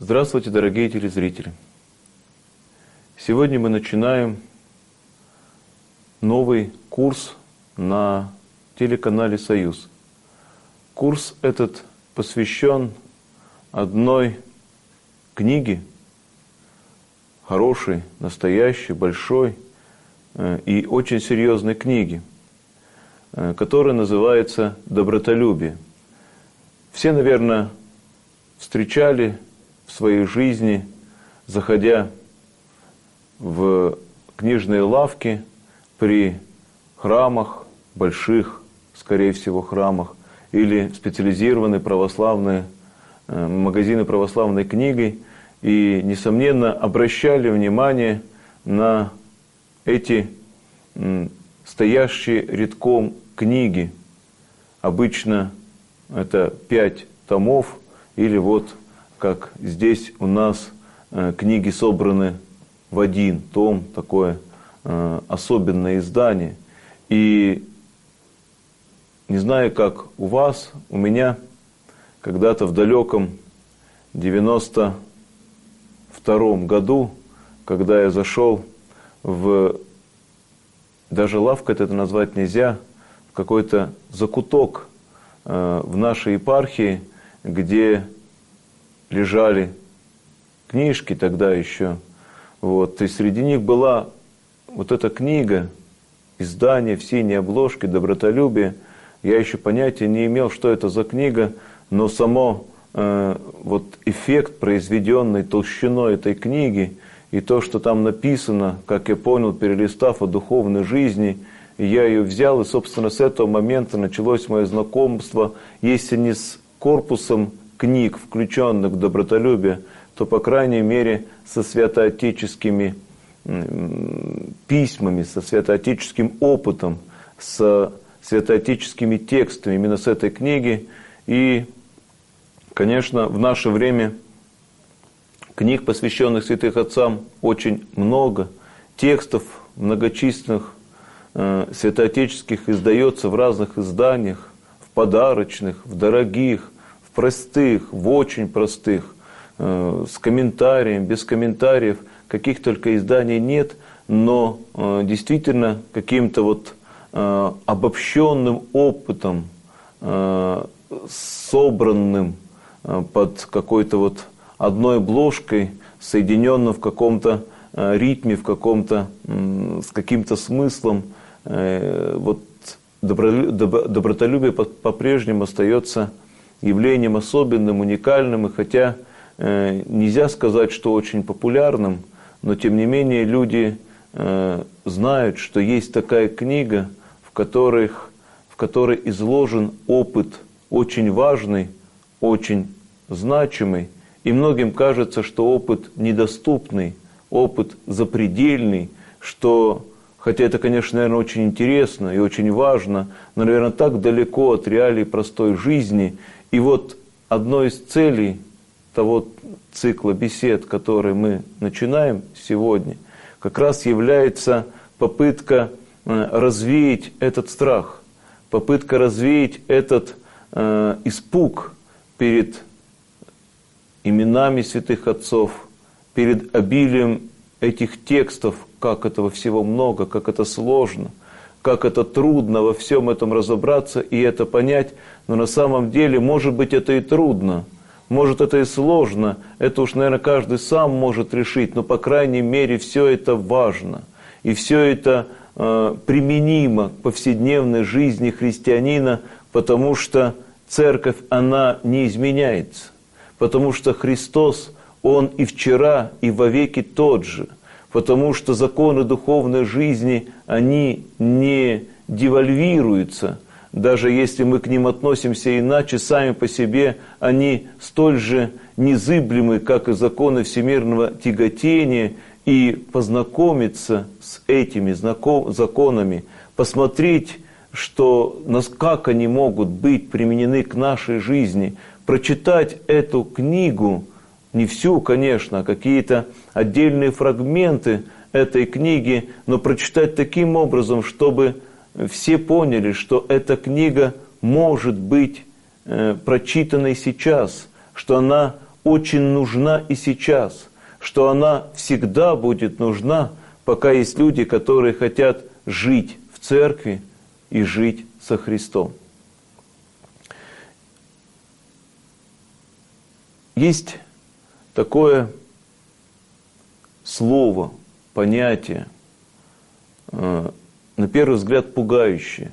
Здравствуйте, дорогие телезрители! Сегодня мы начинаем новый курс на телеканале «Союз». Курс этот посвящен одной книге, хорошей, настоящей, большой и очень серьезной книге, которая называется «Добротолюбие». Все, наверное, встречали в своей жизни, заходя в книжные лавки при храмах, больших, скорее всего, храмах, или специализированные православные магазины православной книги, и, несомненно, обращали внимание на эти стоящие рядком книги. Обычно это 5 томов, или вот как здесь у нас книги собраны в один том, такое особенное издание. И не знаю, как у вас, у меня когда-то в далеком 92-м году, когда я зашел в, даже лавка это назвать нельзя, в какой-то закуток в нашей епархии, где лежали книжки тогда еще. Вот. И среди них была вот эта книга, издание в синей обложке «Добротолюбие». Я еще понятия не имел, что это за книга, но само вот эффект, произведенный толщиной этой книги, и то, что там написано, как я понял, перелистав о духовной жизни, я ее взял, и, собственно, с этого момента началось мое знакомство, если не с корпусом книг, включенных в добротолюбие, то, по крайней мере, со святоотеческими письмами, со святоотеческим опытом, со святоотеческими текстами, именно с этой книги. И, конечно, в наше время книг, посвященных святых отцам, очень много. Текстов многочисленных святоотеческих издается в разных изданиях, в подарочных, в дорогих, в простых, в очень простых, с комментарием, без комментариев, каких только изданий нет, но действительно каким-то вот обобщенным опытом, собранным под какой-то вот одной обложкой, соединенным в каком-то ритме, в каком-то, с каким-то смыслом. Вот добротолюбие по-прежнему остается явлением особенным, уникальным, и хотя нельзя сказать, что очень популярным, но тем не менее люди знают, что есть такая книга, в которой изложен опыт очень важный, очень значимый, и многим кажется, что опыт недоступный, опыт запредельный, что, хотя это, конечно, наверное, очень интересно и очень важно, но, наверное, так далеко от реалий простой жизни. И вот одной из целей того цикла бесед, который мы начинаем сегодня, как раз является попытка развеять этот страх, попытка развеять этот испуг перед именами святых отцов, перед обилием этих текстов, как этого всего много, как это сложно, как это трудно во всем этом разобраться и это понять, но на самом деле, может быть, это и трудно, может, это и сложно, это уж, наверное, каждый сам может решить, но, по крайней мере, все это важно, и все это применимо к повседневной жизни христианина, потому что церковь, она не изменяется, потому что Христос, Он и вчера, и вовеки тот же, потому что законы духовной жизни, они не девальвируются, даже если мы к ним относимся иначе, сами по себе они столь же незыблемы, как и законы всемирного тяготения, и познакомиться с этими законами, посмотреть, как они могут быть применены к нашей жизни, прочитать эту книгу, не всю, конечно, а какие-то отдельные фрагменты этой книги, но прочитать таким образом, чтобы все поняли, что эта книга может быть прочитанной сейчас, что она очень нужна и сейчас, что она всегда будет нужна, пока есть люди, которые хотят жить в церкви и жить со Христом. Есть такое слово, понятие, на первый взгляд пугающее.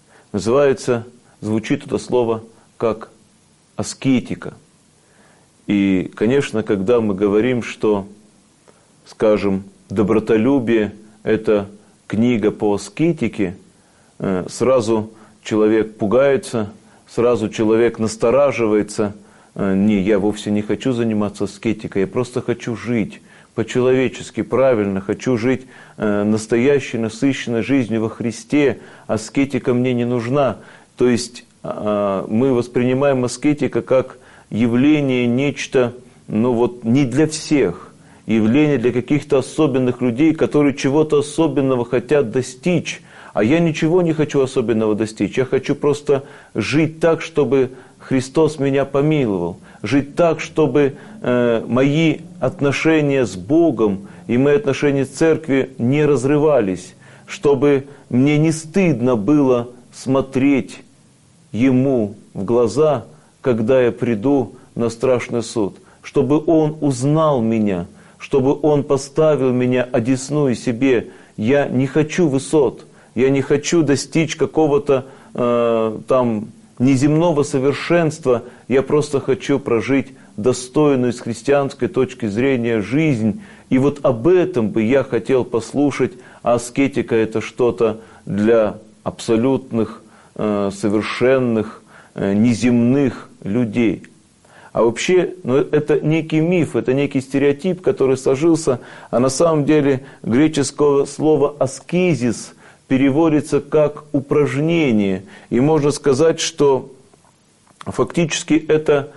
Звучит это слово как аскетика. И, конечно, когда мы говорим, что, скажем, добротолюбие – это книга по аскетике, сразу человек пугается, сразу человек настораживается. Не, я вовсе не хочу заниматься аскетикой, я просто хочу жить по-человечески, правильно, хочу жить настоящей, насыщенной жизнью во Христе, аскетика мне не нужна. То есть мы воспринимаем аскетика как явление, нечто, не для всех, явление для каких-то особенных людей, которые чего-то особенного хотят достичь. А я ничего не хочу особенного достичь, я хочу просто жить так, чтобы Христос меня помиловал, жить так, чтобы мои отношения с Богом и мои отношения с церковью не разрывались, чтобы мне не стыдно было смотреть Ему в глаза, когда я приду на страшный суд, чтобы Он узнал меня, чтобы Он поставил меня одесную себе. Я не хочу высот, я не хочу достичь какого-то неземного совершенства, я просто хочу прожить достойную с христианской точки зрения жизнь. И вот об этом бы я хотел послушать, а аскетика – это что-то для абсолютных, совершенных, неземных людей. А вообще, это некий миф, это некий стереотип, который сложился, а на самом деле греческого слова «аскезис» переводится как упражнение. И можно сказать, что фактически это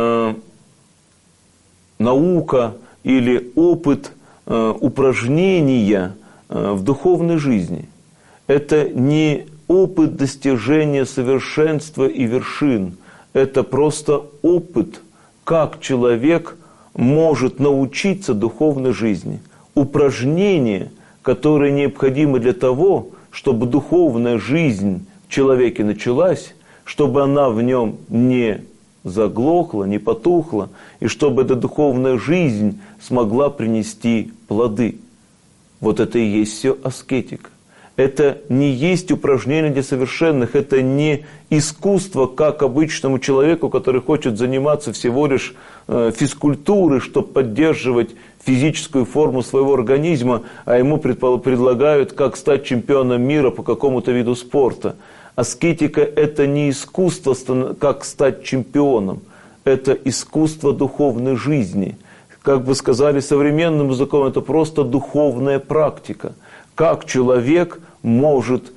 наука или опыт упражнения в духовной жизни. Это не опыт достижения совершенства и вершин. Это просто опыт, как человек может научиться духовной жизни. Упражнение, которое необходимо для того, чтобы духовная жизнь в человеке началась, чтобы она в нем не заглохла, не потухла, и чтобы эта духовная жизнь смогла принести плоды. Вот это и есть все аскетика. Это не есть упражнение для совершенных, это не искусство, как обычному человеку, который хочет заниматься всего лишь физкультурой, чтобы поддерживать физическую форму своего организма, а ему предлагают, как стать чемпионом мира по какому-то виду спорта. Аскетика – это не искусство, как стать чемпионом, это искусство духовной жизни. Как бы сказали современным языком, это просто духовная практика. Как человек может,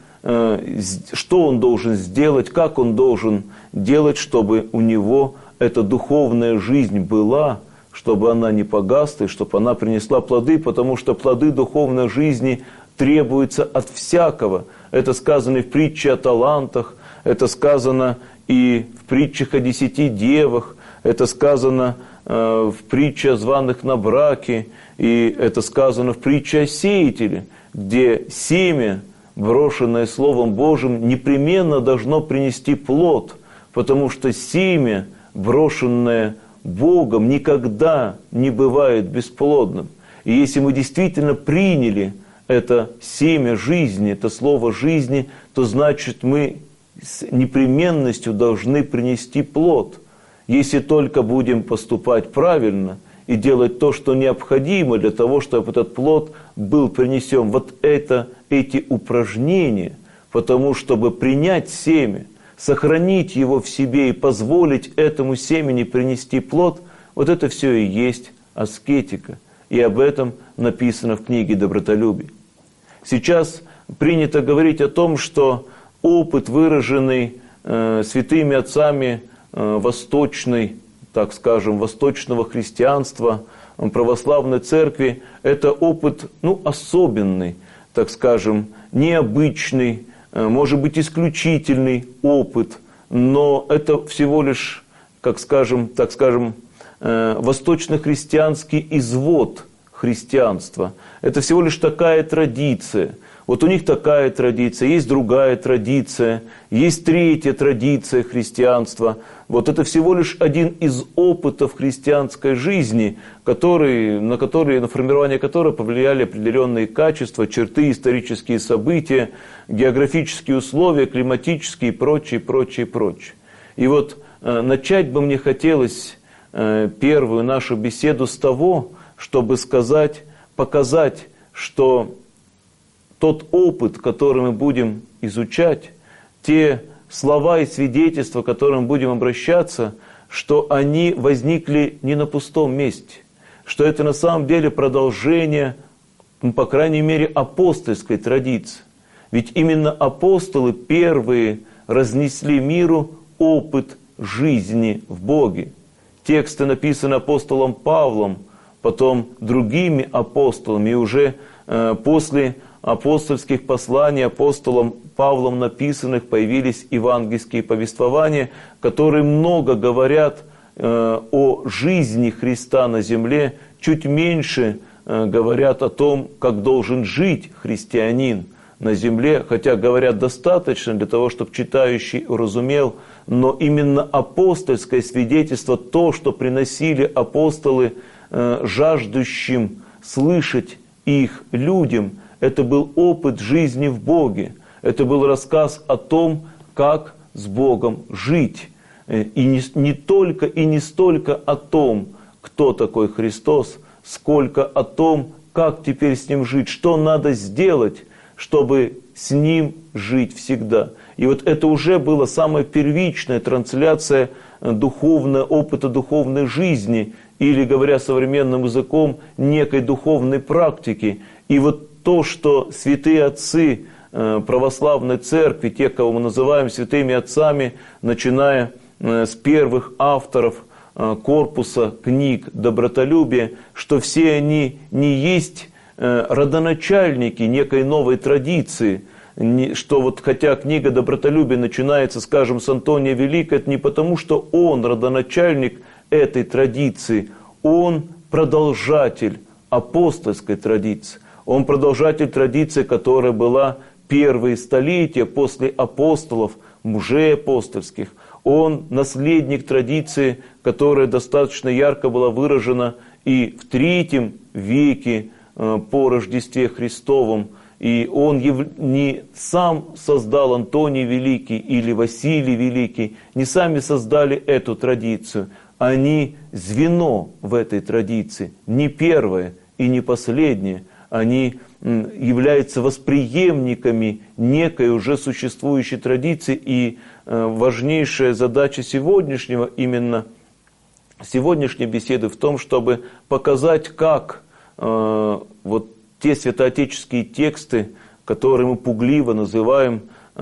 что он должен сделать, как он должен делать, чтобы у него эта духовная жизнь была, чтобы она не погасла, и чтобы она принесла плоды, потому что плоды духовной жизни требуются от всякого. Это сказано и в притче о талантах, это сказано и в притчах о 10 девах, это сказано в притче о званых на браке, и это сказано в притче о сеятеле, где семя, брошенное Словом Божьим, непременно должно принести плод, потому что семя, брошенное Богом, никогда не бывает бесплодным. И если мы действительно приняли это семя жизни, это слово жизни, то значит мы с непременностью должны принести плод. Если только будем поступать правильно и делать то, что необходимо для того, чтобы этот плод был принесен. Вот эти упражнения, потому чтобы принять семя, сохранить его в себе и позволить этому семени принести плод, вот это все и есть аскетика. И об этом написано в книге «Добротолюбие». Сейчас принято говорить о том, что опыт, выраженный святыми отцами восточной, так скажем, восточного христианства, православной церкви, это опыт, особенный, так скажем, необычный, может быть, исключительный опыт, но это всего лишь, так скажем, восточно-христианский извод христианства. Это всего лишь такая традиция. Вот у них такая традиция, есть другая традиция, есть третья традиция христианства. Вот это всего лишь один из опытов христианской жизни, на формирование которого повлияли определенные качества, черты, исторические события, географические условия, климатические и прочее, прочее, прочее. И вот начать бы мне хотелось первую нашу беседу с того, чтобы показать, что тот опыт, который мы будем изучать, те слова и свидетельства, к которым будем обращаться, что они возникли не на пустом месте, что это на самом деле продолжение, по крайней мере, апостольской традиции. Ведь именно апостолы первые разнесли миру опыт жизни в Боге. Тексты написаны апостолом Павлом, потом другими апостолами, и уже после апостольских посланий апостолом Павлом написанных появились евангельские повествования, которые много говорят о жизни Христа на земле, чуть меньше говорят о том, как должен жить христианин на земле, хотя говорят достаточно для того, чтобы читающий уразумел, но именно апостольское свидетельство, то, что приносили апостолы жаждущим слышать их людям, это был опыт жизни в Боге. Это был рассказ о том, как с Богом жить. И не только и не столько о том, кто такой Христос, сколько о том, как теперь с Ним жить, что надо сделать, чтобы с Ним жить всегда. И вот это уже была самая первичная трансляция опыта духовной жизни, или, говоря современным языком, некой духовной практики. И вот то, что святые отцы православной церкви, те, кого мы называем святыми отцами, начиная с первых авторов корпуса книг добротолюбия, что все они не есть родоначальники некой новой традиции, что вот хотя книга добротолюбия начинается, скажем, с Антония Великого, это не потому, что он родоначальник этой традиции, он продолжатель апостольской традиции. Он продолжатель традиции, которая была первые столетия после апостолов, мужей апостольских. Он наследник традиции, которая достаточно ярко была выражена и в III веке по Рождестве Христовом. И он не сам создал Антоний Великий или Василий Великий, не сами создали эту традицию. Они звено в этой традиции, не первое и не последнее. Они являются восприемниками некой уже существующей традиции. И важнейшая задача именно сегодняшней беседы в том, чтобы показать, как вот те святоотеческие тексты, которые мы пугливо называем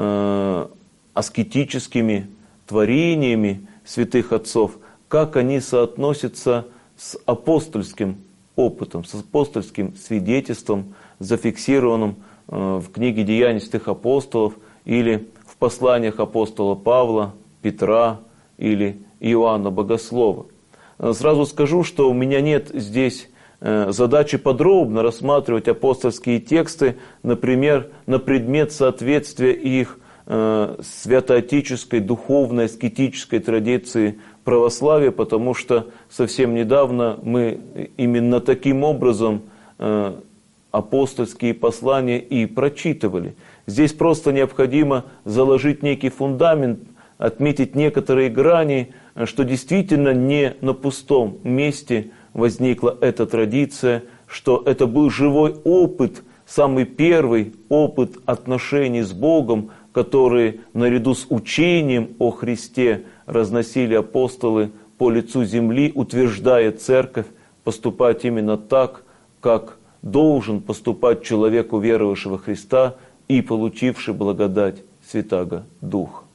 аскетическими творениями святых отцов, как они соотносятся с апостольским опытом, с апостольским свидетельством, зафиксированным в книге «Деяний святых апостолов» или в посланиях апостола Павла, Петра или Иоанна Богослова. Сразу скажу, что у меня нет здесь задачи подробно рассматривать апостольские тексты, например, на предмет соответствия их святоотеческой, духовной, аскетической традиции православия, потому что совсем недавно мы именно таким образом апостольские послания и прочитывали. Здесь просто необходимо заложить некий фундамент, отметить некоторые грани, что действительно не на пустом месте возникла эта традиция, что это был живой опыт, самый первый опыт отношений с Богом, которые наряду с учением о Христе разносили апостолы по лицу земли, утверждая церковь поступать именно так, как должен поступать человек, уверовавший во Христа и получивший благодать Святаго Духа.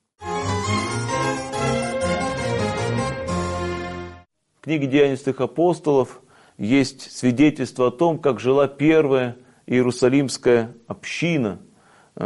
В книге «Деяний святых апостолов» есть свидетельство о том, как жила первая Иерусалимская община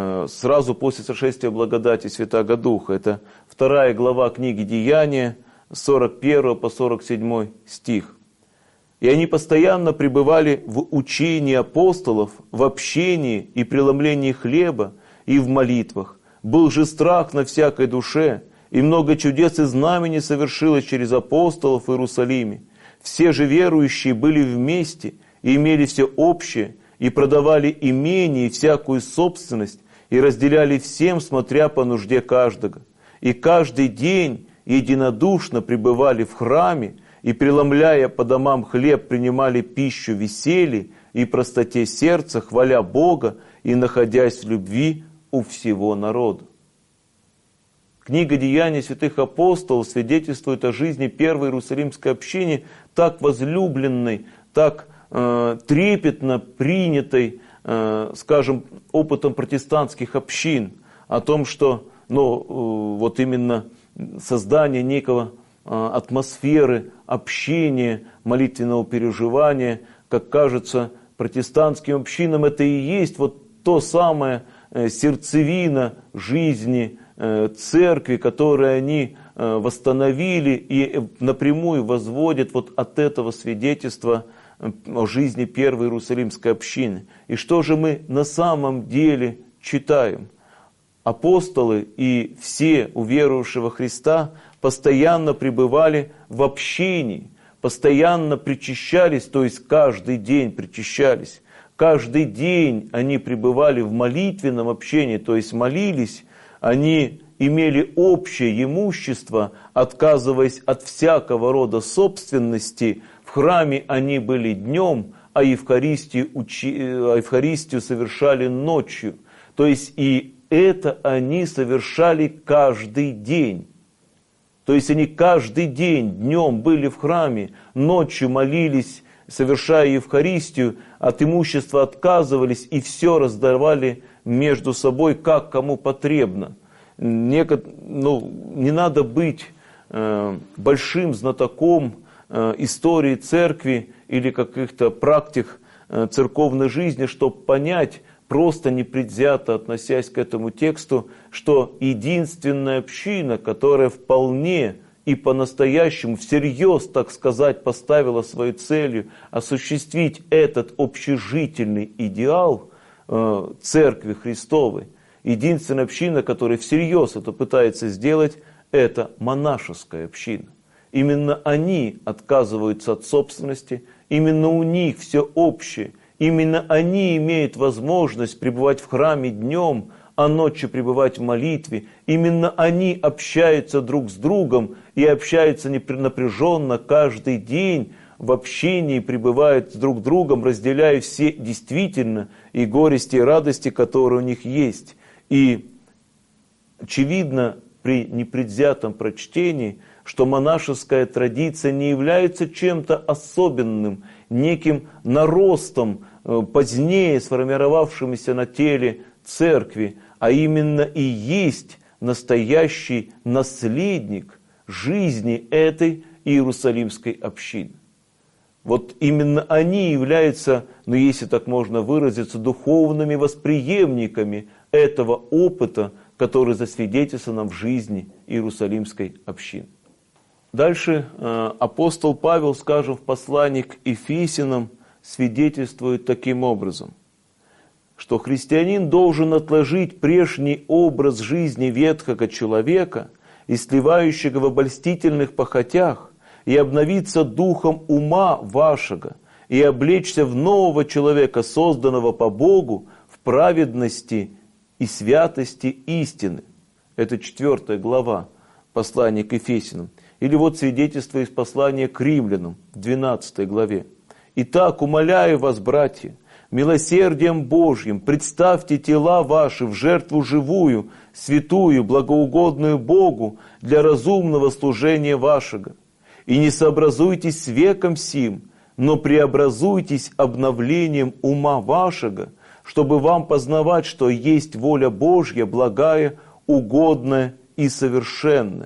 сразу после сошествия благодати Святаго Духа. Это 2 глава книги «Деяния», с 41 по 47 стих. И они постоянно пребывали в учении апостолов, в общении и преломлении хлеба и в молитвах. Был же страх на всякой душе, и много чудес и знамений совершилось через апостолов в Иерусалиме. Все же верующие были вместе и имели все общее, и продавали имение и всякую собственность, и разделяли всем, смотря по нужде каждого. И каждый день единодушно пребывали в храме, и, преломляя по домам хлеб, принимали пищу в веселье и простоте сердца, хваля Бога и находясь в любви у всего народа. Книга «Деяний святых апостолов» свидетельствует о жизни первой Иерусалимской общины, так возлюбленной, так трепетно принятой, скажем, опытом протестантских общин, о том, что вот именно создание некого атмосферы общения, молитвенного переживания, как кажется, протестантским общинам это и есть вот то самое сердцевина жизни церкви, которую они восстановили и напрямую возводят вот от этого свидетельства о жизни первой Иерусалимской общины. И что же мы на самом деле читаем? Апостолы и все уверовавшие во Христа постоянно пребывали в общении, постоянно причащались, то есть каждый день причащались. Каждый день они пребывали в молитвенном общении, то есть молились, они имели общее имущество, отказываясь от всякого рода собственности. В храме они были днем, а Евхаристию совершали ночью. То есть и это они совершали каждый день. То есть они каждый день, днем были в храме, ночью молились, совершая Евхаристию, от имущества отказывались и все раздавали между собой, как кому потребно. Не надо быть большим знатоком истории церкви или каких-то практик церковной жизни, чтобы понять, просто непредвзято относясь к этому тексту, что единственная община, которая вполне и по-настоящему, всерьез, так сказать, поставила своей целью осуществить этот общежительный идеал Церкви Христовой, единственная община, которая всерьез это пытается сделать, это монашеская община. Именно они отказываются от собственности, именно у них все общее, именно они имеют возможность пребывать в храме днем, а ночью пребывать в молитве. Именно они общаются друг с другом и общаются напряженно каждый день в общении, пребывают друг с другом, разделяя все действительно и горести, и радости, которые у них есть. И очевидно при непредвзятом прочтении, что монашеская традиция не является чем-то особенным, неким наростом, позднее сформировавшимся на теле церкви, а именно и есть настоящий наследник жизни этой Иерусалимской общины. Вот именно они являются, если так можно выразиться, духовными восприемниками этого опыта, который засвидетельствован в жизни Иерусалимской общины. Дальше апостол Павел, скажем, в послании к Ефесянам свидетельствует таким образом, что христианин должен отложить прежний образ жизни ветхого человека и сливающего в обольстительных похотях, и обновиться духом ума вашего, и облечься в нового человека, созданного по Богу, в праведности и святости истины. Это 4 глава послания к Ефесянам. Или вот свидетельство из послания к Римлянам, в 12 главе. «Итак, умоляю вас, братья, милосердием Божьим представьте тела ваши в жертву живую, святую, благоугодную Богу для разумного служения вашего. И не сообразуйтесь с веком сим, но преобразуйтесь обновлением ума вашего, чтобы вам познавать, что есть воля Божья, благая, угодная и совершенная».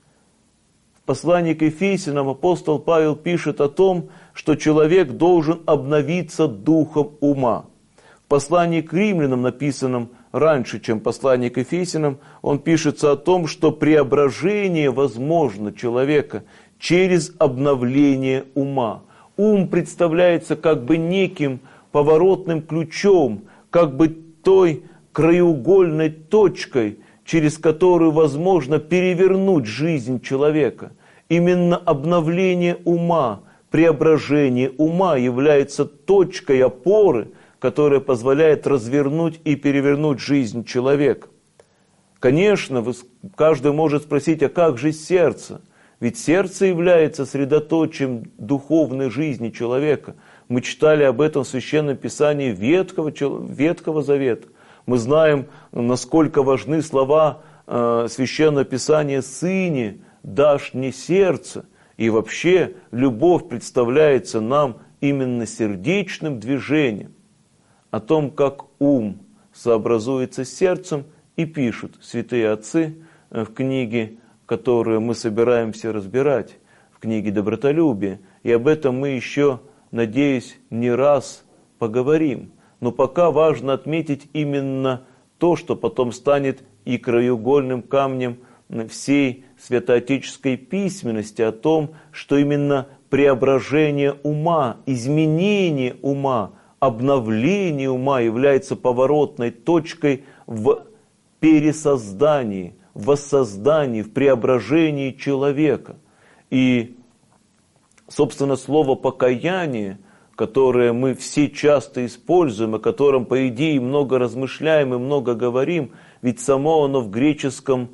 В послании к Ефесянам апостол Павел пишет о том, что человек должен обновиться духом ума. В послании к римлянам, написанном раньше, чем послание к Ефесянам, он пишется о том, что преображение возможно человека через обновление ума. Ум представляется как бы неким поворотным ключом, как бы той краеугольной точкой, через которую возможно перевернуть жизнь человека. Именно обновление ума, преображение ума является точкой опоры, которая позволяет развернуть и перевернуть жизнь человека. Конечно, каждый может спросить, а как же сердце? Ведь сердце является средоточием духовной жизни человека. Мы читали об этом в Священном Писании Ветхого Завета. Мы знаем, насколько важны слова Священного Писания «Сыне, дашь мне сердце». И вообще любовь представляется нам именно сердечным движением. О том, как ум сообразуется с сердцем, и пишут святые отцы в книге, которую мы собираемся разбирать, в книге «Добротолюбие». И об этом мы еще, надеюсь, не раз поговорим. Но пока важно отметить именно то, что потом станет и краеугольным камнем всей святоотеческой письменности, о том, что именно преображение ума, изменение ума, обновление ума является поворотной точкой в пересоздании, в воссоздании, в преображении человека. И, собственно, слово «покаяние», которое мы все часто используем, о котором, по идее, много размышляем и много говорим, ведь само оно в греческом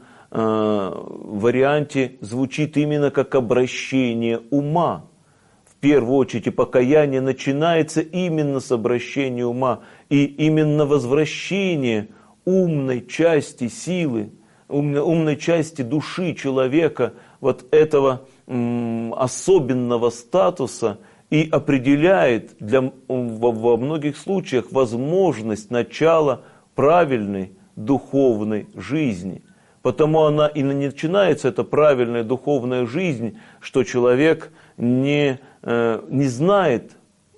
варианте звучит именно как обращение ума. В первую очередь, и покаяние начинается именно с обращения ума, и именно возвращение умной части силы, умной части души человека, вот этого особенного статуса, и определяет во многих случаях возможность начала правильной духовной жизни. Потому она и начинается, эта правильная духовная жизнь, что человек не знает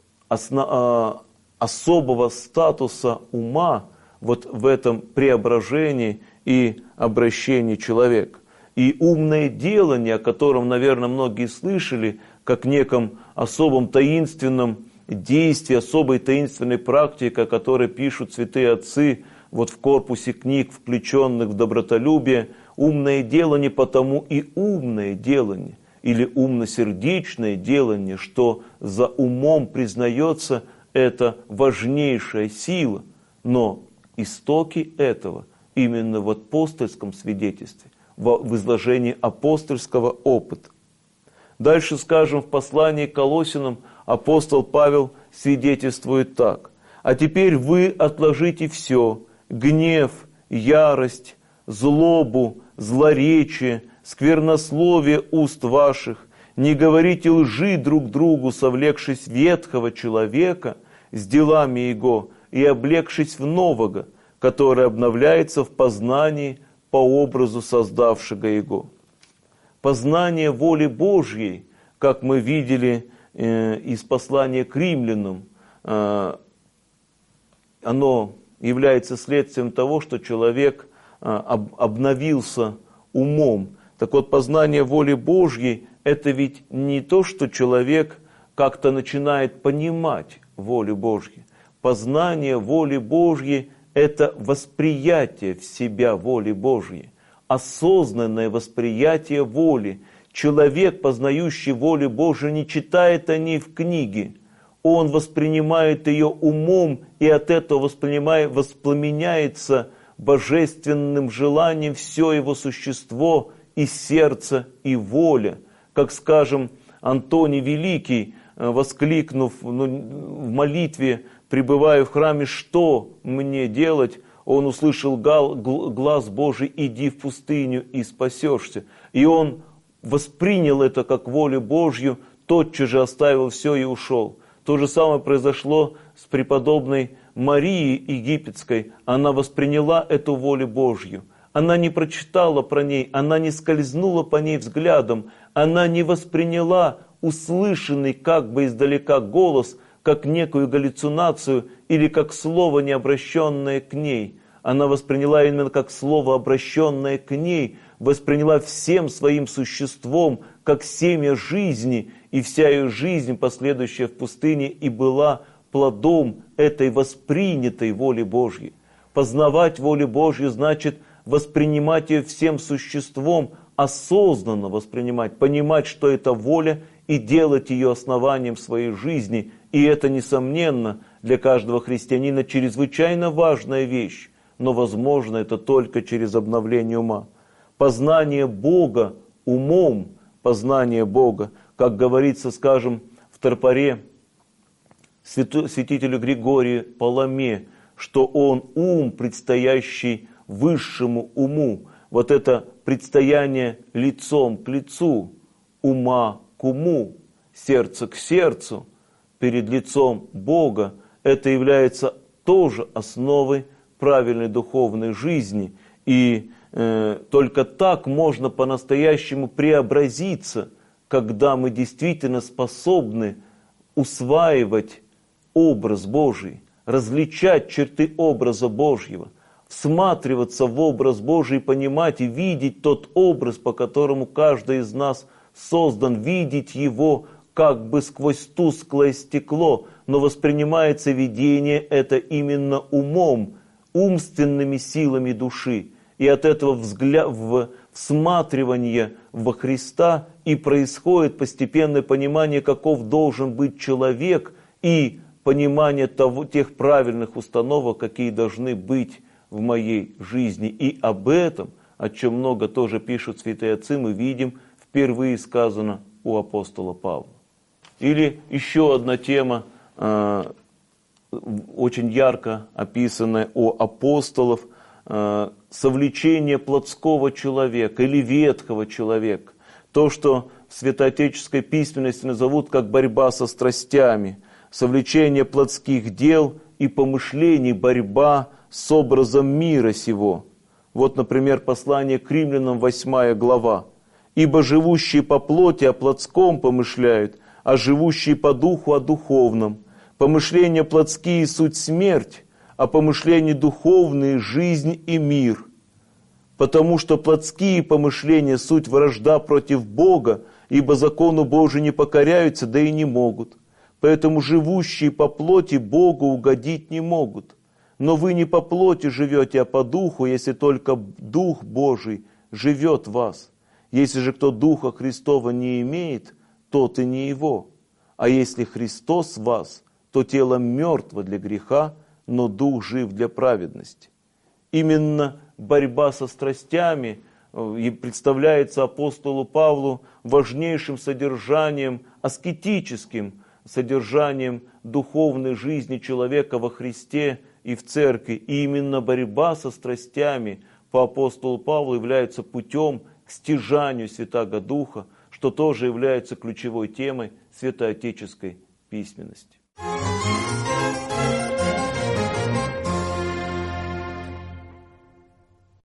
особого статуса ума вот в этом преображении и обращении человека. И умное делание, о котором, наверное, многие слышали, как неком особом таинственном действии, особой таинственной практике, о которой пишут святые отцы вот в корпусе книг, включенных в добротолюбие, умное делание потому и умное делание, или умно-сердечное делание, что за умом признается это важнейшая сила, но истоки этого именно в апостольском свидетельстве, в изложении апостольского опыта. Дальше, скажем, в послании к Колоссянам апостол Павел свидетельствует так: «А теперь вы отложите все: гнев, ярость, злобу, злоречие, сквернословие уст ваших, не говорите лжи друг другу, совлекшись ветхого человека с делами его и облегшись в нового, который обновляется в познании по образу создавшего его». Познание воли Божьей, как мы видели из послания к римлянам, оно является следствием того, что человек обновился умом. Так вот, познание воли Божьей – это ведь не то, что человек как-то начинает понимать волю Божью. Познание воли Божьей – это восприятие в себя воли Божьей, осознанное восприятие воли. Человек, познающий волю Божию, не читает о ней в книге. Он воспринимает ее умом, и от этого воспламеняется божественным желанием все его существо, и сердце, и воля. Как, скажем, Антоний Великий, воскликнув в молитве, пребывая в храме: «Что мне делать?», он услышал глас Божий: «Иди в пустыню и спасешься». И он воспринял это как волю Божью, тотчас же оставил все и ушел. То же самое произошло с преподобной Марией Египетской. Она восприняла эту волю Божью. Она не прочитала про ней, она не скользнула по ней взглядом, она не восприняла услышанный как бы издалека голос как некую галлюцинацию или как слово, не обращенное к ней. Она восприняла именно как слово, обращенное к ней, восприняла всем своим существом, как семя жизни, и вся ее жизнь, последующая в пустыне, и была плодом этой воспринятой воли Божьей. Познавать волю Божью значит воспринимать ее всем существом, осознанно воспринимать, понимать, что это воля, и делать ее основанием своей жизни. И это, несомненно, для каждого христианина чрезвычайно важная вещь, но возможно это только через обновление ума. Познание Бога умом, познание Бога, как говорится, скажем, в Тропаре святителю Григорию Паламе, что он ум, предстоящий высшему уму. Вот это предстояние лицом к лицу, ума к уму, сердца к сердцу, перед лицом Бога, это является тоже основой правильной духовной жизни. И только так можно по-настоящему преобразиться, когда мы действительно способны усваивать образ Божий, различать черты образа Божьего, всматриваться в образ Божий, понимать и видеть тот образ, по которому каждый из нас создан, видеть его как бы сквозь тусклое стекло, но воспринимается видение это именно умом, умственными силами души. И от этого всматривания во Христа и происходит постепенное понимание, каков должен быть человек, и понимание тех правильных установок, какие должны быть в моей жизни. И об этом, о чем много тоже пишут святые отцы, мы видим впервые сказано у апостола Павла. Или еще одна тема, очень ярко описанная у апостолов, совлечение плотского человека или ветхого человека. То, что в святоотеческой письменности назовут как борьба со страстями, совлечение плотских дел и помышлений, борьба с образом мира сего. Вот, например, послание к Римлянам, 8 глава. «Ибо живущие по плоти о плотском помышляют, а живущие по духу о духовном. Помышления плотские суть смерть, а помышления духовные жизнь и мир. Потому что плотские помышления суть вражда против Бога, ибо закону Божию не покоряются, да и не могут. Поэтому живущие по плоти Богу угодить не могут. Но вы не по плоти живете, а по духу, если только Дух Божий живет в вас. Если же кто Духа Христова не имеет, тот и не его. А если Христос в вас, то тело мертво для греха, но Дух жив для праведности». Именно борьба со страстями представляется апостолу Павлу важнейшим содержанием, аскетическим содержанием духовной жизни человека во Христе и в церкви. И именно борьба со страстями по апостолу Павлу является путем к стяжанию Святаго Духа, что тоже является ключевой темой святоотеческой письменности.